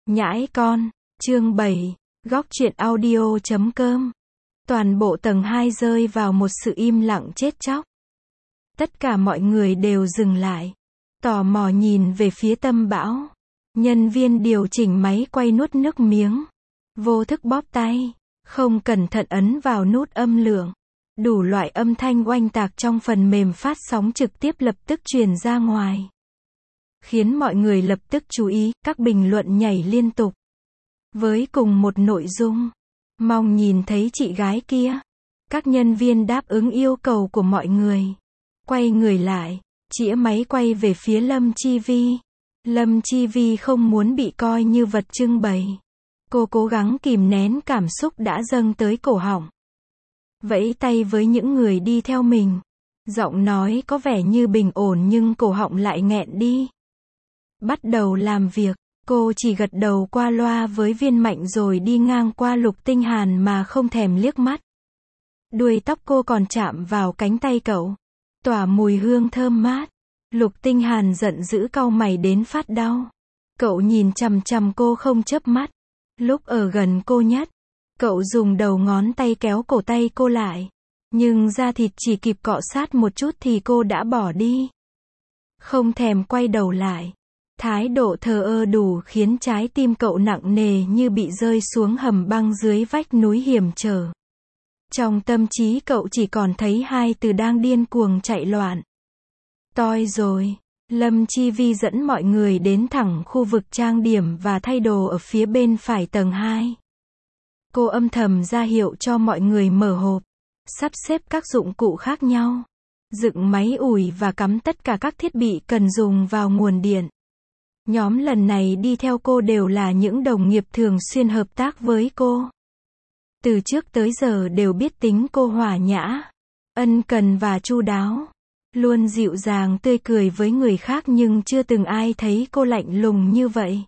Nhãi con, chương 7, góc truyện audio.com. Toàn bộ tầng 2 rơi vào một sự im lặng chết chóc. Tất cả mọi người đều dừng lại, tò mò nhìn về phía Tâm Bão. Nhân viên điều chỉnh máy quay nuốt nước miếng, vô thức bóp tay, không cẩn thận ấn vào nút âm lượng. Đủ loại âm thanh oanh tạc trong phần mềm phát sóng trực tiếp lập tức truyền ra ngoài, khiến mọi người lập tức chú ý, các bình luận nhảy liên tục. Với cùng một nội dung, mong nhìn thấy chị gái kia. Các nhân viên đáp ứng yêu cầu của mọi người. Quay người lại, chĩa máy quay về phía Lâm Chi Vi. Lâm Chi Vi không muốn bị coi như vật trưng bày. Cô cố gắng kìm nén cảm xúc đã dâng tới cổ họng. Vẫy tay với những người đi theo mình. Giọng nói có vẻ như bình ổn nhưng cổ họng lại nghẹn đi. Bắt đầu làm việc, cô chỉ gật đầu qua loa với Viên Mạnh rồi đi ngang qua Lục Tinh Hàn mà không thèm liếc mắt. Đuôi tóc cô còn chạm vào cánh tay cậu, tỏa mùi hương thơm mát. Lục Tinh Hàn giận dữ cau mày đến phát đau. Cậu nhìn chằm chằm cô không chớp mắt. Lúc ở gần cô nhất, cậu dùng đầu ngón tay kéo cổ tay cô lại. Nhưng da thịt chỉ kịp cọ sát một chút thì cô đã bỏ đi. Không thèm quay đầu lại. Thái độ thờ ơ đủ khiến trái tim cậu nặng nề như bị rơi xuống hầm băng dưới vách núi hiểm trở. Trong tâm trí cậu chỉ còn thấy hai từ đang điên cuồng chạy loạn. Toi rồi. Lâm Chi Vi dẫn mọi người đến thẳng khu vực trang điểm và thay đồ ở phía bên phải tầng 2. Cô âm thầm ra hiệu cho mọi người mở hộp, sắp xếp các dụng cụ khác nhau, dựng máy ủi và cắm tất cả các thiết bị cần dùng vào nguồn điện. Nhóm lần này đi theo cô đều là những đồng nghiệp thường xuyên hợp tác với cô. Từ trước tới giờ đều biết tính cô hòa nhã, ân cần và chu đáo. Luôn dịu dàng tươi cười với người khác nhưng chưa từng ai thấy cô lạnh lùng như vậy.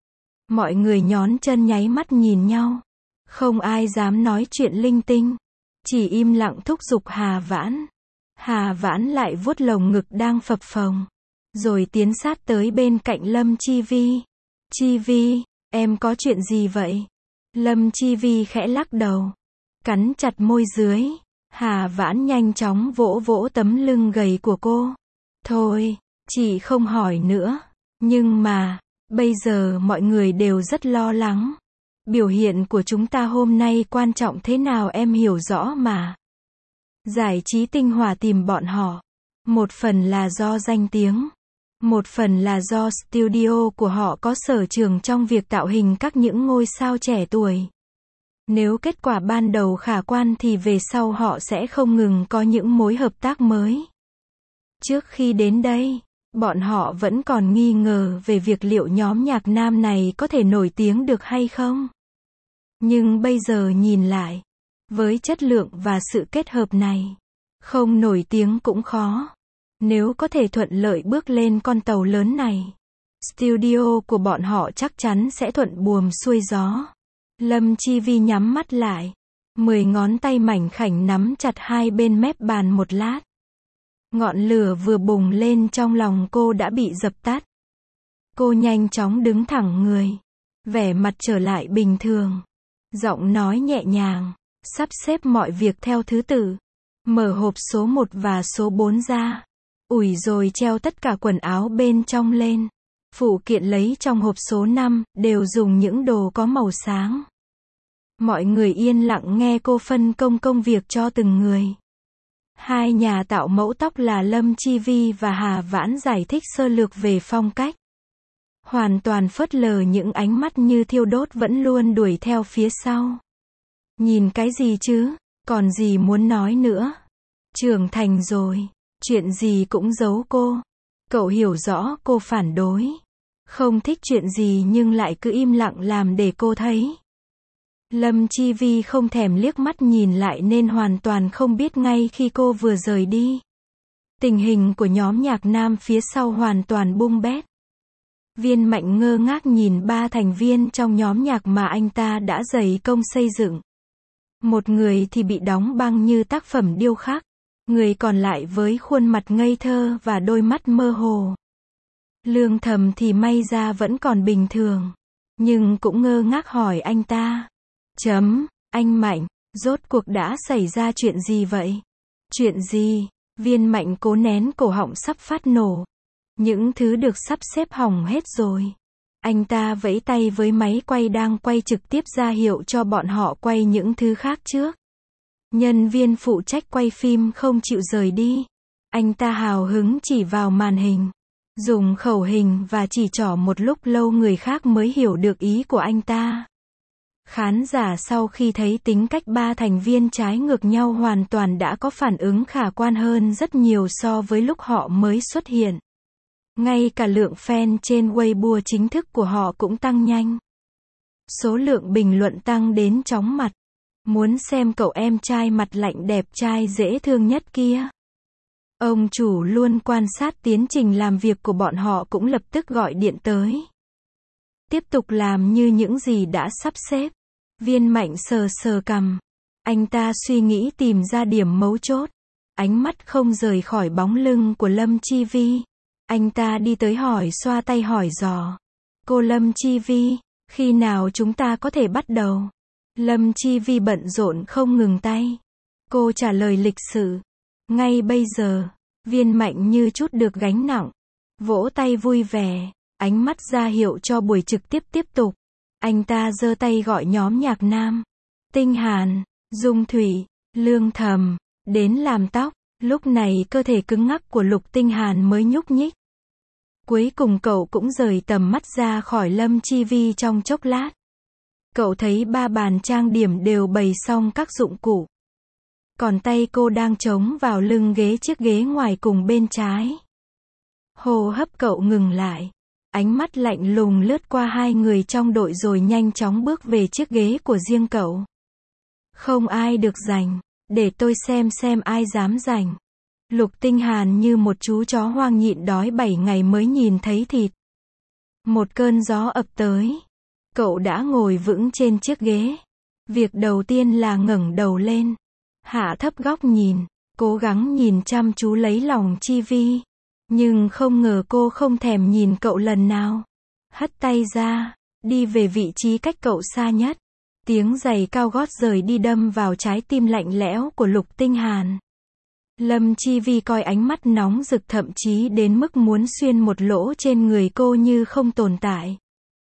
Mọi người nhón chân nháy mắt nhìn nhau. Không ai dám nói chuyện linh tinh. Chỉ im lặng thúc giục Hà Vãn. Hà Vãn lại vuốt lồng ngực đang phập phồng. Rồi tiến sát tới bên cạnh Lâm Chi Vi. Chi Vi, em có chuyện gì vậy? Lâm Chi Vi khẽ lắc đầu, cắn chặt môi dưới. Hà Vãn nhanh chóng vỗ vỗ tấm lưng gầy của cô. Thôi, chị không hỏi nữa. Nhưng mà, bây giờ mọi người đều rất lo lắng. Biểu hiện của chúng ta hôm nay quan trọng thế nào em hiểu rõ mà. Giải trí tinh hòa tìm bọn họ. Một phần là do danh tiếng. Một phần là do studio của họ có sở trường trong việc tạo hình các những ngôi sao trẻ tuổi. Nếu kết quả ban đầu khả quan thì về sau họ sẽ không ngừng có những mối hợp tác mới. Trước khi đến đây, bọn họ vẫn còn nghi ngờ về việc liệu nhóm nhạc nam này có thể nổi tiếng được hay không. Nhưng bây giờ nhìn lại, với chất lượng và sự kết hợp này, không nổi tiếng cũng khó. Nếu có thể thuận lợi bước lên con tàu lớn này, studio của bọn họ chắc chắn sẽ thuận buồm xuôi gió. Lâm Chi Vi nhắm mắt lại, 10 ngón tay mảnh khảnh nắm chặt hai bên mép bàn một lát. Ngọn lửa vừa bùng lên trong lòng cô đã bị dập tắt. Cô nhanh chóng đứng thẳng người, vẻ mặt trở lại bình thường. Giọng nói nhẹ nhàng, sắp xếp mọi việc theo thứ tự. Mở hộp số 1 và số 4 ra. Ủi rồi treo tất cả quần áo bên trong lên. Phụ kiện lấy trong hộp số 5, đều dùng những đồ có màu sáng. Mọi người yên lặng nghe cô phân công công việc cho từng người. Hai nhà tạo mẫu tóc là Lâm Chi Vi và Hà Vãn giải thích sơ lược về phong cách. Hoàn toàn phớt lờ những ánh mắt như thiêu đốt vẫn luôn đuổi theo phía sau. Nhìn cái gì chứ, còn gì muốn nói nữa. Trưởng thành rồi, chuyện gì cũng giấu cô. Cậu hiểu rõ cô phản đối. Không thích chuyện gì nhưng lại cứ im lặng làm để cô thấy. Lâm Chi Vi không thèm liếc mắt nhìn lại nên hoàn toàn không biết ngay khi cô vừa rời đi. Tình hình của nhóm nhạc nam phía sau hoàn toàn bung bét. Viên Mạnh ngơ ngác nhìn 3 thành viên trong nhóm nhạc mà anh ta đã dày công xây dựng. Một người thì bị đóng băng như tác phẩm điêu khắc. Người còn lại với khuôn mặt ngây thơ và đôi mắt mơ hồ. Lương Thầm thì may ra vẫn còn bình thường. nhưng cũng ngơ ngác hỏi anh ta. Anh Mạnh, rốt cuộc đã xảy ra chuyện gì vậy? Chuyện gì? Viên Mạnh cố nén cổ họng sắp phát nổ. Những thứ được sắp xếp hỏng hết rồi. Anh ta vẫy tay với máy quay đang quay trực tiếp ra hiệu cho bọn họ quay những thứ khác trước. Nhân viên phụ trách quay phim không chịu rời đi. Anh ta hào hứng chỉ vào màn hình, dùng khẩu hình và chỉ trỏ một lúc lâu người khác mới hiểu được ý của anh ta. Khán giả sau khi thấy tính cách ba thành viên trái ngược nhau hoàn toàn đã có phản ứng khả quan hơn rất nhiều so với lúc họ mới xuất hiện. Ngay cả lượng fan trên Weibo chính thức của họ cũng tăng nhanh. Số lượng bình luận tăng đến chóng mặt. Muốn xem cậu em trai mặt lạnh đẹp trai dễ thương nhất kia. Ông chủ luôn quan sát tiến trình làm việc của bọn họ cũng lập tức gọi điện tới. Tiếp tục làm như những gì đã sắp xếp. Viên Mạnh sờ sờ cằm. Anh ta suy nghĩ tìm ra điểm mấu chốt. Ánh mắt không rời khỏi bóng lưng của Lâm Chi Vi. Anh ta đi tới hỏi xoa tay hỏi dò. Cô Lâm Chi Vi, khi nào chúng ta có thể bắt đầu? Lâm Chi Vi bận rộn không ngừng tay. Cô trả lời lịch sự. Ngay bây giờ. Viên Mạnh như chút được gánh nặng. Vỗ tay vui vẻ. Ánh mắt ra hiệu cho buổi trực tiếp tiếp tục. Anh ta giơ tay gọi nhóm nhạc nam. Tinh Hàn, Dung Thủy, Lương Thầm, đến làm tóc. Lúc này cơ thể cứng ngắc của Lục Tinh Hàn mới nhúc nhích. Cuối cùng cậu cũng rời tầm mắt ra khỏi Lâm Chi Vi trong chốc lát. Cậu thấy ba bàn trang điểm đều bày xong các dụng cụ. Còn tay cô đang chống vào lưng ghế chiếc ghế ngoài cùng bên trái. Hô hấp cậu ngừng lại. Ánh mắt lạnh lùng lướt qua hai người trong đội rồi nhanh chóng bước về chiếc ghế của riêng cậu. Không ai được giành. Để tôi xem ai dám giành. Lục Tinh Hàn như một chú chó hoang nhịn đói 7 ngày mới nhìn thấy thịt. Một cơn gió ập tới. Cậu đã ngồi vững trên chiếc ghế. Việc đầu tiên là ngẩng đầu lên. Hạ thấp góc nhìn. Cố gắng nhìn chăm chú lấy lòng Chi Vi. Nhưng không ngờ cô không thèm nhìn cậu lần nào. Hất tay ra. Đi về vị trí cách cậu xa nhất. Tiếng giày cao gót rời đi đâm vào trái tim lạnh lẽo của Lục Tinh Hàn. Lâm Chi Vi coi ánh mắt nóng rực thậm chí đến mức muốn xuyên một lỗ trên người cô như không tồn tại.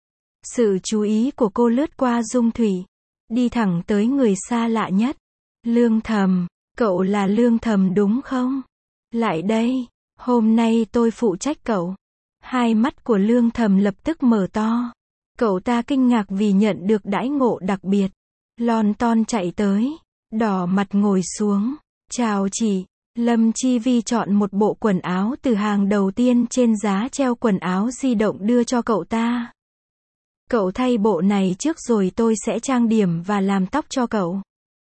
Sự chú ý của cô lướt qua Dung Thủy. Đi thẳng tới người xa lạ nhất. Lương Thầm, cậu là Lương Thầm đúng không? Lại đây, hôm nay tôi phụ trách cậu. Hai mắt của Lương Thầm lập tức mở to. Cậu ta kinh ngạc vì nhận được đãi ngộ đặc biệt. Lon ton chạy tới, đỏ mặt ngồi xuống. Chào chị. Lâm Chi Vi chọn một bộ quần áo từ hàng đầu tiên trên giá treo quần áo di động đưa cho cậu ta. Cậu thay bộ này trước rồi tôi sẽ trang điểm và làm tóc cho cậu.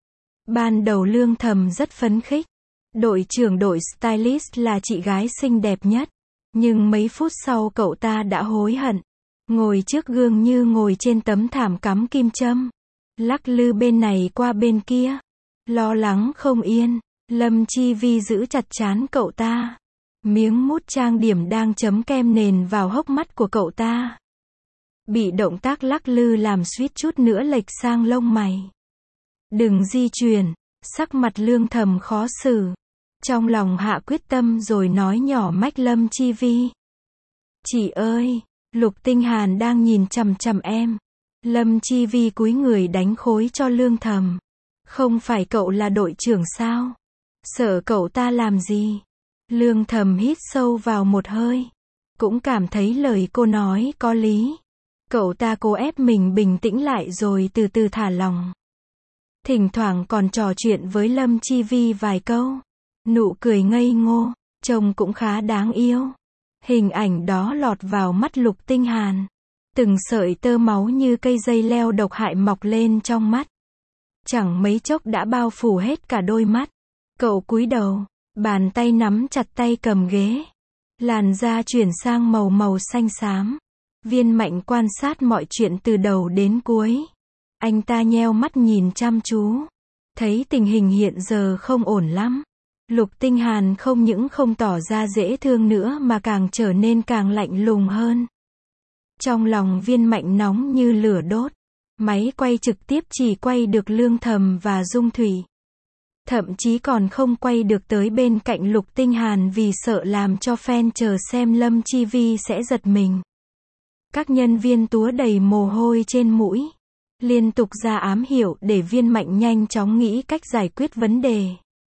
Ban đầu Lương Thầm rất phấn khích. Đội trưởng đội stylist là chị gái xinh đẹp nhất. Nhưng mấy phút sau cậu ta đã hối hận. Ngồi trước gương như ngồi trên tấm thảm cắm kim châm. Lắc lư bên này qua bên kia. Lo lắng không yên. Lâm Chi Vi giữ chặt trán cậu ta. Miếng mút trang điểm đang chấm kem nền vào hốc mắt của cậu ta. Bị động tác lắc lư làm suýt chút nữa lệch sang lông mày. Đừng di chuyển. Sắc mặt Lương Thầm khó xử. Trong lòng hạ quyết tâm rồi nói nhỏ mách Lâm Chi Vi. Chị ơi, Lục Tinh Hàn đang nhìn chằm chằm em. Lâm Chi Vi cúi người đánh khối cho Lương Thầm. Không phải cậu là đội trưởng sao? Sợ cậu ta làm gì? Lương Thầm hít sâu vào một hơi. Cũng cảm thấy lời cô nói có lý. Cậu ta cố ép mình bình tĩnh lại rồi từ từ thả lòng. Thỉnh thoảng còn trò chuyện với Lâm Chi Vi vài câu. Nụ cười ngây ngô, trông cũng khá đáng yêu. Hình ảnh đó lọt vào mắt Lục Tinh Hàn. Từng sợi tơ máu như cây dây leo độc hại mọc lên trong mắt. Chẳng mấy chốc đã bao phủ hết cả đôi mắt. Cậu cúi đầu, bàn tay nắm chặt tay cầm ghế. Làn da chuyển sang màu xanh xám. Viên Mạnh quan sát mọi chuyện từ đầu đến cuối. Anh ta nheo mắt nhìn chăm chú. Thấy tình hình hiện giờ không ổn lắm. Lục Tinh Hàn không những không tỏ ra dễ thương nữa mà càng trở nên càng lạnh lùng hơn. Trong lòng Viên Mạnh nóng như lửa đốt. Máy quay trực tiếp chỉ quay được Lương Thầm và Dung Thủy. Thậm chí còn không quay được tới bên cạnh Lục Tinh Hàn vì sợ làm cho fan chờ xem Lâm Chi Vi sẽ giật mình. Các nhân viên túa đầy mồ hôi trên mũi, liên tục ra ám hiệu để Viên Mạnh nhanh chóng nghĩ cách giải quyết vấn đề.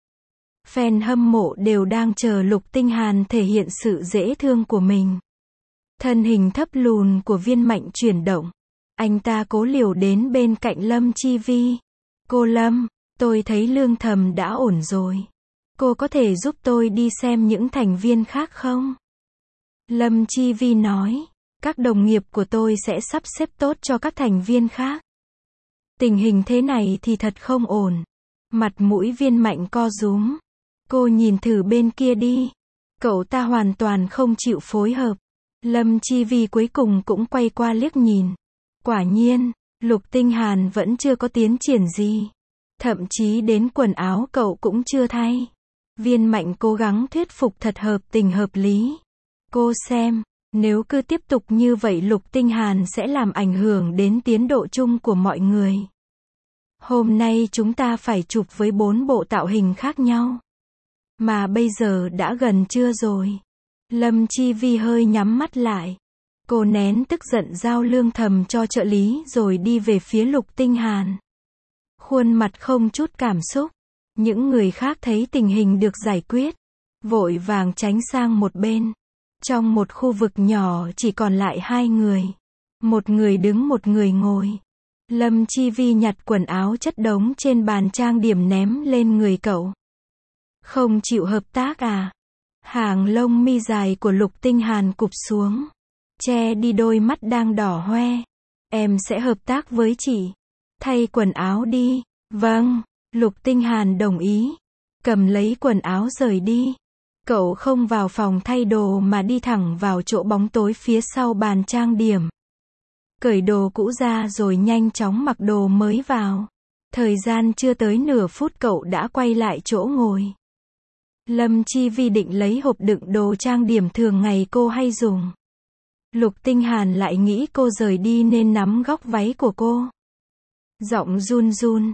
Fan hâm mộ đều đang chờ Lục Tinh Hàn thể hiện sự dễ thương của mình. Thân hình thấp lùn của Viên Mạnh chuyển động. Anh ta cố liều đến bên cạnh Lâm Chi Vi. Cô Lâm, tôi thấy Lương Thầm đã ổn rồi. Cô có thể giúp tôi đi xem những thành viên khác không? Lâm Chi Vi nói, các đồng nghiệp của tôi sẽ sắp xếp tốt cho các thành viên khác. Tình hình thế này thì thật không ổn. Mặt mũi Viên Mạnh co rúm. Cô nhìn thử bên kia đi. Cậu ta hoàn toàn không chịu phối hợp. Lâm Chi Vi cuối cùng cũng quay qua liếc nhìn. Quả nhiên, Lục Tinh Hàn vẫn chưa có tiến triển gì. Thậm chí đến quần áo cậu cũng chưa thay. Viên Mạnh cố gắng thuyết phục thật hợp tình hợp lý. Cô xem, nếu cứ tiếp tục như vậy Lục Tinh Hàn sẽ làm ảnh hưởng đến tiến độ chung của mọi người. Hôm nay chúng ta phải chụp với 4 bộ tạo hình khác nhau. Mà bây giờ đã gần trưa rồi. Lâm Chi Vi hơi nhắm mắt lại. Cô nén tức giận giao Lương Thầm cho trợ lý rồi đi về phía Lục Tinh Hàn. Khuôn mặt không chút cảm xúc. Những người khác thấy tình hình được giải quyết, vội vàng tránh sang một bên. Trong một khu vực nhỏ chỉ còn lại 2 người. Một người đứng một người ngồi. Lâm Chi Vi nhặt quần áo chất đống trên bàn trang điểm ném lên người cậu. Không chịu hợp tác à? Hàng lông mi dài của Lục Tinh Hàn cụp xuống, che đi đôi mắt đang đỏ hoe. Em sẽ hợp tác với chị. Thay quần áo đi. Vâng, Lục Tinh Hàn đồng ý. Cầm lấy quần áo rời đi. Cậu không vào phòng thay đồ mà đi thẳng vào chỗ bóng tối phía sau bàn trang điểm. Cởi đồ cũ ra rồi nhanh chóng mặc đồ mới vào. Thời gian chưa tới nửa phút cậu đã quay lại chỗ ngồi. Lâm Chi Vi định lấy hộp đựng đồ trang điểm thường ngày cô hay dùng. Lục Tinh Hàn lại nghĩ cô rời đi nên nắm góc váy của cô. Giọng run run,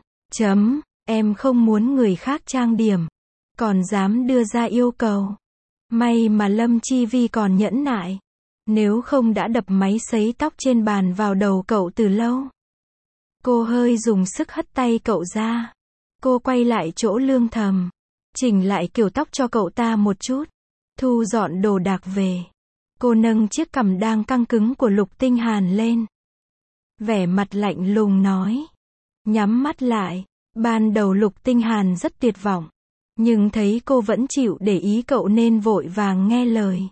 em không muốn người khác trang điểm, còn dám đưa ra yêu cầu. May mà Lâm Chi Vi còn nhẫn nại. Nếu không đã đập máy sấy tóc trên bàn vào đầu cậu từ lâu. Cô hơi dùng sức hất tay cậu ra. Cô quay lại chỗ Lương Thầm. Chỉnh lại kiểu tóc cho cậu ta một chút. Thu dọn đồ đạc về. Cô nâng chiếc cằm đang căng cứng của Lục Tinh Hàn lên. Vẻ mặt lạnh lùng nói. Nhắm mắt lại. Ban đầu Lục Tinh Hàn rất tuyệt vọng. Nhưng thấy cô vẫn chịu để ý cậu nên vội vàng nghe lời.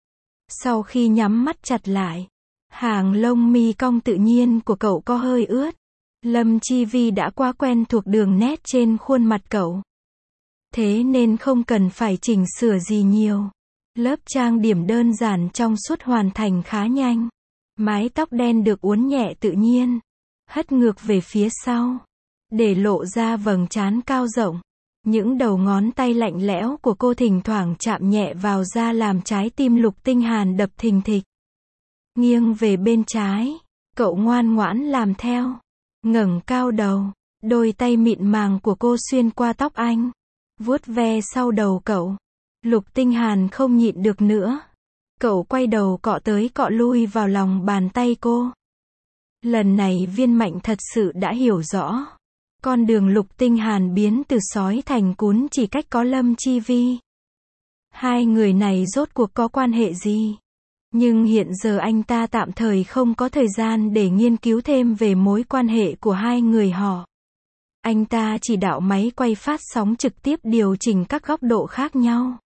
Sau khi nhắm mắt chặt lại, hàng lông mi cong tự nhiên của cậu có hơi ướt. Lâm Chi Vi đã quá quen thuộc đường nét trên khuôn mặt cậu. Thế nên không cần phải chỉnh sửa gì nhiều. Lớp trang điểm đơn giản trong suốt hoàn thành khá nhanh. Mái tóc đen được uốn nhẹ tự nhiên, hất ngược về phía sau, để lộ ra vầng trán cao rộng. Những đầu ngón tay lạnh lẽo của cô thỉnh thoảng chạm nhẹ vào da làm trái tim Lục Tinh Hàn đập thình thịch. Nghiêng về bên trái, cậu ngoan ngoãn làm theo. Ngẩng cao đầu, đôi tay mịn màng của cô xuyên qua tóc anh, vuốt ve sau đầu cậu. Lục Tinh Hàn không nhịn được nữa. Cậu quay đầu cọ tới cọ lui vào lòng bàn tay cô. Lần này Viên Mạnh thật sự đã hiểu rõ. Con đường Lục Tinh Hàn biến từ sói thành cún chỉ cách có Lâm Chi Vi. Hai người này rốt cuộc có quan hệ gì? Nhưng hiện giờ anh ta tạm thời không có thời gian để nghiên cứu thêm về mối quan hệ của hai người họ. Anh ta chỉ đạo máy quay phát sóng trực tiếp điều chỉnh các góc độ khác nhau.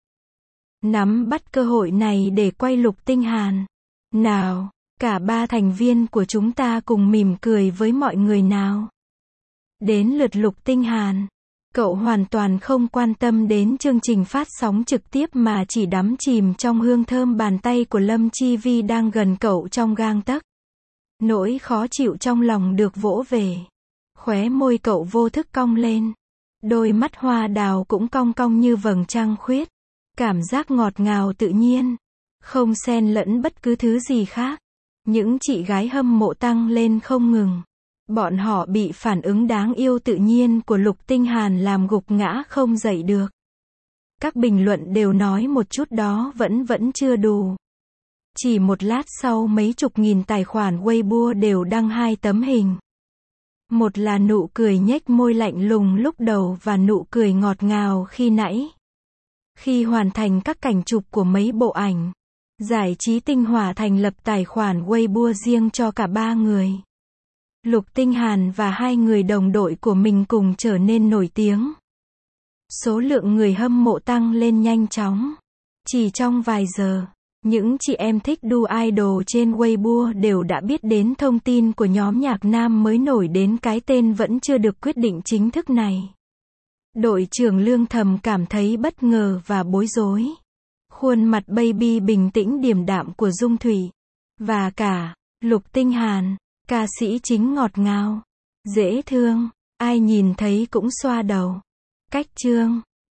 Nắm bắt cơ hội này để quay Lục Tinh Hàn. Nào, cả 3 thành viên của chúng ta cùng mỉm cười với mọi người nào. Đến lượt Lục Tinh Hàn. Cậu hoàn toàn không quan tâm đến chương trình phát sóng trực tiếp mà chỉ đắm chìm trong hương thơm bàn tay của Lâm Chi Vi đang gần cậu trong gang tấc. Nỗi khó chịu trong lòng được vỗ về. Khóe môi cậu vô thức cong lên. Đôi mắt hoa đào cũng cong cong như vầng trăng khuyết. Cảm giác ngọt ngào tự nhiên. Không xen lẫn bất cứ thứ gì khác. Những chị gái hâm mộ tăng lên không ngừng. Bọn họ bị phản ứng đáng yêu tự nhiên của Lục Tinh Hàn làm gục ngã không dậy được. Các bình luận đều nói một chút đó vẫn chưa đủ. Chỉ một lát sau mấy chục nghìn tài khoản Weibo đều đăng hai tấm hình. Một là nụ cười nhếch môi lạnh lùng lúc đầu và nụ cười ngọt ngào khi nãy. Khi hoàn thành các cảnh chụp của mấy bộ ảnh, Giải trí Tinh Hỏa thành lập tài khoản Weibo riêng cho cả ba người. Lục Tinh Hàn và hai người đồng đội của mình cùng trở nên nổi tiếng. Số lượng người hâm mộ tăng lên nhanh chóng. Chỉ trong vài giờ, những chị em thích đu idol trên Weibo đều đã biết đến thông tin của nhóm nhạc nam mới nổi đến cái tên vẫn chưa được quyết định chính thức này. Đội trưởng Lương thầm cảm thấy bất ngờ và bối rối. Khuôn mặt baby bình tĩnh điềm đạm của Dung Thủy. Và cả, Lục Tinh Hàn, ca sĩ chính ngọt ngào, dễ thương, ai nhìn thấy cũng xoa đầu. Cách chương